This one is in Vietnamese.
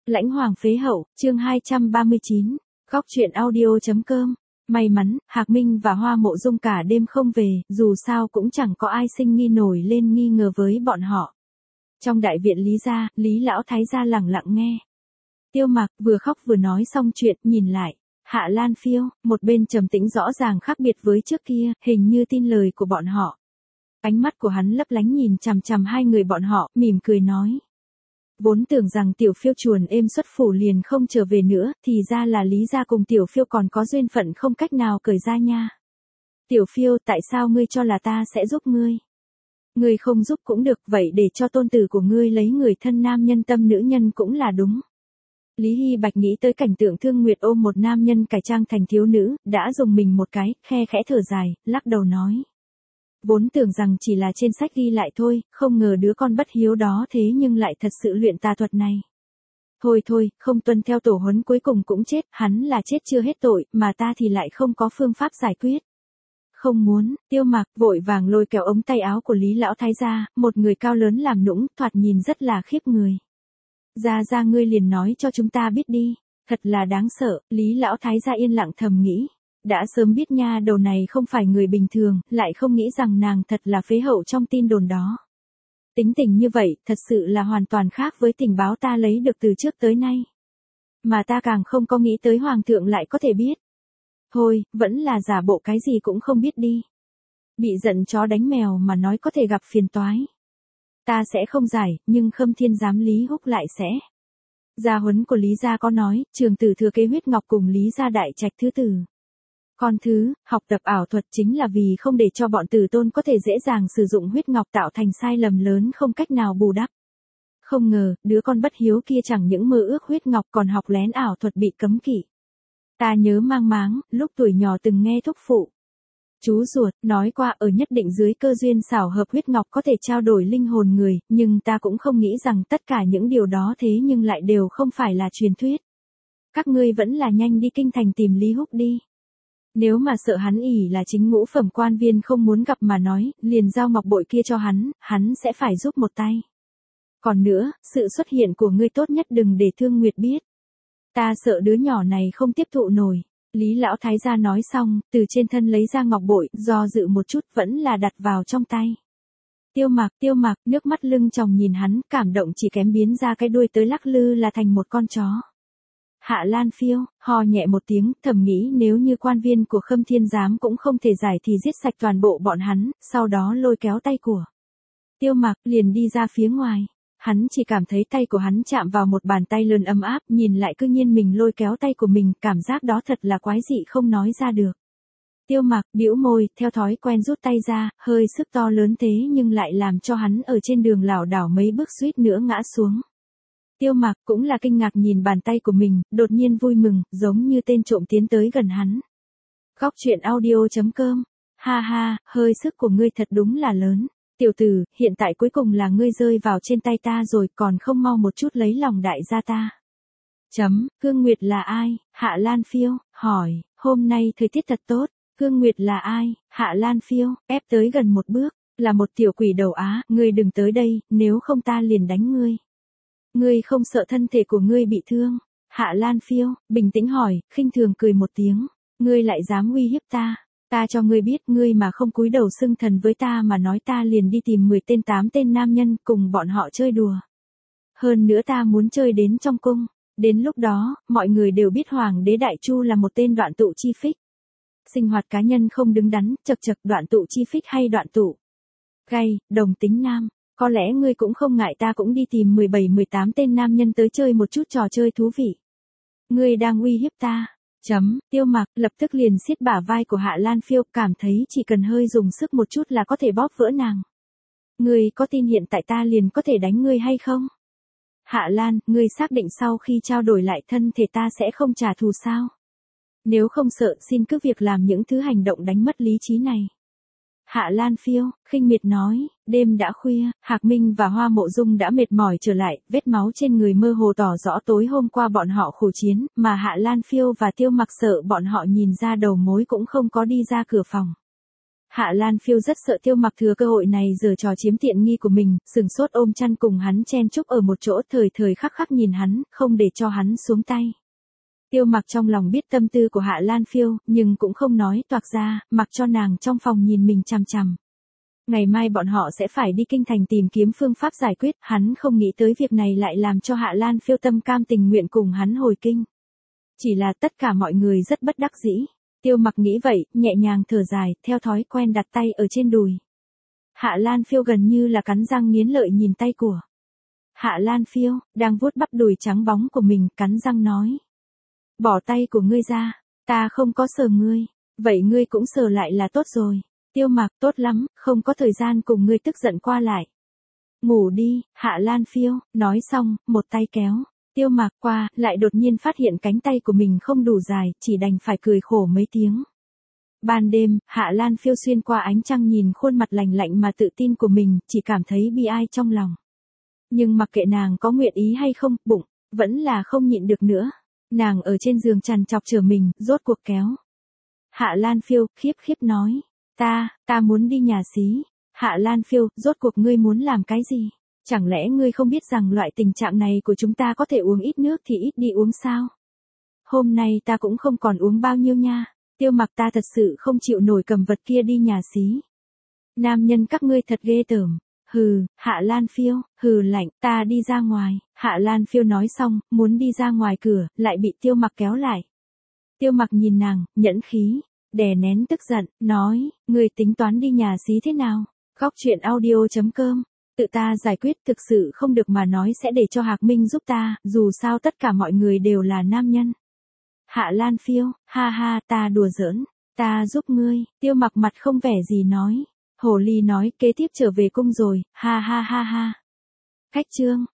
Lãnh Hoàng phế hậu, chương 239, góc truyện audio.com. May mắn, Hạc Minh và Hoa Mộ Dung cả đêm không về, dù sao cũng chẳng có ai sinh nghi nổi lên nghi ngờ với bọn họ. Trong đại viện Lý gia, Lý lão thái gia lẳng lặng nghe. Tiêu Mặc vừa khóc vừa nói xong chuyện, nhìn lại. Hạ Lan Phiêu, một bên trầm tĩnh rõ ràng khác biệt với trước kia, hình như tin lời của bọn họ. Ánh mắt của hắn lấp lánh nhìn chằm chằm hai người bọn họ, mỉm cười nói. Vốn tưởng rằng Tiểu Phiêu chuồn êm xuất phủ liền không trở về nữa, thì ra là Lý gia cùng Tiểu Phiêu còn có duyên phận không cách nào cởi ra nha. Tiểu Phiêu, tại sao ngươi cho là ta sẽ giúp ngươi? Ngươi không giúp cũng được, vậy để cho tôn tử của ngươi lấy người thân nam nhân tâm nữ nhân cũng là đúng. Lý Hy Bạch nghĩ tới cảnh tượng Thương Nguyệt ôm một nam nhân cải trang thành thiếu nữ, đã dùng mình một cái, khe khẽ thở dài, lắc đầu nói. Vốn tưởng rằng chỉ là trên sách ghi lại thôi, không ngờ đứa con bất hiếu đó thế nhưng lại thật sự luyện tà thuật này. Thôi thôi, không tuân theo tổ huấn cuối cùng cũng chết, hắn là chết chưa hết tội, mà ta thì lại không có phương pháp giải quyết. Không muốn, Tiêu Mặc vội vàng lôi kéo ống tay áo của Lý lão thái gia, một người cao lớn làm nũng, thoạt nhìn rất là khiếp người. Ra ngươi liền nói cho chúng ta biết đi, thật là đáng sợ, Lý lão thái gia yên lặng thầm nghĩ. Đã sớm biết nha đầu này không phải người bình thường, lại không nghĩ rằng nàng thật là phế hậu trong tin đồn đó. Tính tình như vậy, thật sự là hoàn toàn khác với tình báo ta lấy được từ trước tới nay. Mà ta càng không có nghĩ tới hoàng thượng lại có thể biết. Thôi, vẫn là giả bộ cái gì cũng không biết đi. Bị giận chó đánh mèo mà nói có thể gặp phiền toái. Ta sẽ không giải, nhưng Khâm Thiên giám Lý Húc lại sẽ. Gia huấn của Lý gia có nói, trường tử thừa kế huyết ngọc cùng Lý gia đại trạch thứ tử. Con thứ, học tập ảo thuật chính là vì không để cho bọn tử tôn có thể dễ dàng sử dụng huyết ngọc tạo thành sai lầm lớn không cách nào bù đắp. Không ngờ, đứa con bất hiếu kia chẳng những mơ ước huyết ngọc còn học lén ảo thuật bị cấm kỵ. Ta nhớ mang máng, lúc tuổi nhỏ từng nghe thúc phụ. Chú ruột, nói qua ở nhất định dưới cơ duyên xảo hợp huyết ngọc có thể trao đổi linh hồn người, nhưng ta cũng không nghĩ rằng tất cả những điều đó thế nhưng lại đều không phải là truyền thuyết. Các ngươi vẫn là nhanh đi kinh thành tìm Lý Húc đi. Nếu mà sợ hắn ỷ là chính ngũ phẩm quan viên không muốn gặp mà nói, liền giao ngọc bội kia cho hắn sẽ phải giúp một tay. Còn nữa, sự xuất hiện của ngươi tốt nhất đừng để Thương Nguyệt biết. Ta sợ đứa nhỏ này không tiếp thụ nổi. Lý lão thái gia nói xong, từ trên thân lấy ra ngọc bội, do dự một chút vẫn là đặt vào trong tay. Tiêu Mặc, nước mắt lưng tròng nhìn hắn, cảm động chỉ kém biến ra cái đuôi tới lắc lư là thành một con chó. Hạ Lan Phiêu, ho nhẹ một tiếng, thầm nghĩ nếu như quan viên của Khâm Thiên giám cũng không thể giải thì giết sạch toàn bộ bọn hắn, sau đó lôi kéo tay của Tiêu Mặc liền đi ra phía ngoài. Hắn chỉ cảm thấy tay của hắn chạm vào một bàn tay lớn ấm áp, nhìn lại cư nhiên mình lôi kéo tay của mình, cảm giác đó thật là quái dị không nói ra được. Tiêu Mặc bĩu môi, theo thói quen rút tay ra, hơi sức to lớn thế nhưng lại làm cho hắn ở trên đường lảo đảo mấy bước suýt nữa ngã xuống. Tiêu Mặc cũng là kinh ngạc nhìn bàn tay của mình, đột nhiên vui mừng, giống như tên trộm tiến tới gần hắn. Góc truyện audio.com. Ha ha, hơi sức của ngươi thật đúng là lớn. Tiểu tử, hiện tại cuối cùng là ngươi rơi vào trên tay ta rồi, còn không mau một chút lấy lòng đại gia ta. Cương Nguyệt là ai? Hạ Lan Phiêu, hỏi, hôm nay thời tiết thật tốt. Cương Nguyệt là ai? Hạ Lan Phiêu, ép tới gần một bước, là một tiểu quỷ đầu Á, ngươi đừng tới đây, nếu không ta liền đánh ngươi. Ngươi không sợ thân thể của ngươi bị thương? Hạ Lan Phiêu, bình tĩnh hỏi, khinh thường cười một tiếng, ngươi lại dám uy hiếp ta? Ta cho ngươi biết, ngươi mà không cúi đầu xưng thần với ta mà nói ta liền đi tìm 10 tên 8 tên nam nhân cùng bọn họ chơi đùa. Hơn nữa ta muốn chơi đến trong cung, đến lúc đó, mọi người đều biết Hoàng đế Đại Chu là một tên đoạn tụ chi phích. Sinh hoạt cá nhân không đứng đắn, chật đoạn tụ chi phích hay đoạn tụ gay, đồng tính nam. Có lẽ ngươi cũng không ngại ta cũng đi tìm 17-18 tên nam nhân tới chơi một chút trò chơi thú vị. Ngươi đang uy hiếp ta. Tiêu Mặc lập tức liền siết bả vai của Hạ Lan Phiêu, cảm thấy chỉ cần hơi dùng sức một chút là có thể bóp vỡ nàng. Ngươi có tin hiện tại ta liền có thể đánh ngươi hay không? Hạ Lan, ngươi xác định sau khi trao đổi lại thân thể ta sẽ không trả thù sao? Nếu không sợ xin cứ việc làm những thứ hành động đánh mất lý trí này. Hạ Lan Phiêu, khinh miệt nói, đêm đã khuya, Hạc Minh và Hoa Mộ Dung đã mệt mỏi trở lại, vết máu trên người mơ hồ tỏ rõ tối hôm qua bọn họ khổ chiến, mà Hạ Lan Phiêu và Tiêu Mặc sợ bọn họ nhìn ra đầu mối cũng không có đi ra cửa phòng. Hạ Lan Phiêu rất sợ Tiêu Mặc thừa cơ hội này giở trò chiếm tiện nghi của mình, sừng sốt ôm chăn cùng hắn chen chúc ở một chỗ, thời thời khắc khắc nhìn hắn, không để cho hắn xuống tay. Tiêu Mặc trong lòng biết tâm tư của Hạ Lan Phiêu, nhưng cũng không nói toạc ra, mặc cho nàng trong phòng nhìn mình chằm chằm. Ngày mai bọn họ sẽ phải đi kinh thành tìm kiếm phương pháp giải quyết, hắn không nghĩ tới việc này lại làm cho Hạ Lan Phiêu tâm cam tình nguyện cùng hắn hồi kinh. Chỉ là tất cả mọi người rất bất đắc dĩ. Tiêu Mặc nghĩ vậy, nhẹ nhàng thở dài, theo thói quen đặt tay ở trên đùi. Hạ Lan Phiêu gần như là cắn răng nghiến lợi nhìn tay của. Hạ Lan Phiêu, đang vuốt bắp đùi trắng bóng của mình, cắn răng nói. Bỏ tay của ngươi ra, ta không có sờ ngươi, vậy ngươi cũng sờ lại là tốt rồi. Tiêu Mặc, tốt lắm, không có thời gian cùng ngươi tức giận qua lại. Ngủ đi, Hạ Lan Phiêu, nói xong, một tay kéo. Tiêu Mặc qua, lại đột nhiên phát hiện cánh tay của mình không đủ dài, chỉ đành phải cười khổ mấy tiếng. Ban đêm, Hạ Lan Phiêu xuyên qua ánh trăng nhìn khuôn mặt lành lạnh mà tự tin của mình, chỉ cảm thấy bi ai trong lòng. Nhưng mặc kệ nàng có nguyện ý hay không, bụng, vẫn là không nhịn được nữa. Nàng ở trên giường trằn trọc chờ mình, rốt cuộc kéo. Hạ Lan Phiêu, khiếp khiếp nói. Ta muốn đi nhà xí. Hạ Lan Phiêu, rốt cuộc ngươi muốn làm cái gì? Chẳng lẽ ngươi không biết rằng loại tình trạng này của chúng ta có thể uống ít nước thì ít đi uống sao? Hôm nay ta cũng không còn uống bao nhiêu nha. Tiêu Mặc, ta thật sự không chịu nổi cầm vật kia đi nhà xí. Nam nhân các ngươi thật ghê tởm. Hừ, Hạ Lan Phiêu, hừ lạnh, ta đi ra ngoài. Hạ Lan Phiêu nói xong, muốn đi ra ngoài cửa, lại bị Tiêu Mặc kéo lại. Tiêu Mặc nhìn nàng, nhẫn khí, đè nén tức giận, nói, ngươi tính toán đi nhà xí thế nào? Góc truyện audio.com. Tự ta giải quyết, thực sự không được mà nói sẽ để cho Hạc Minh giúp ta, dù sao tất cả mọi người đều là nam nhân. Hạ Lan Phiêu, ha ha, ta đùa giỡn, ta giúp ngươi. Tiêu Mặc mặt không vẻ gì nói. Hồ ly nói, kế tiếp trở về cung rồi, ha ha ha ha. Cách chương.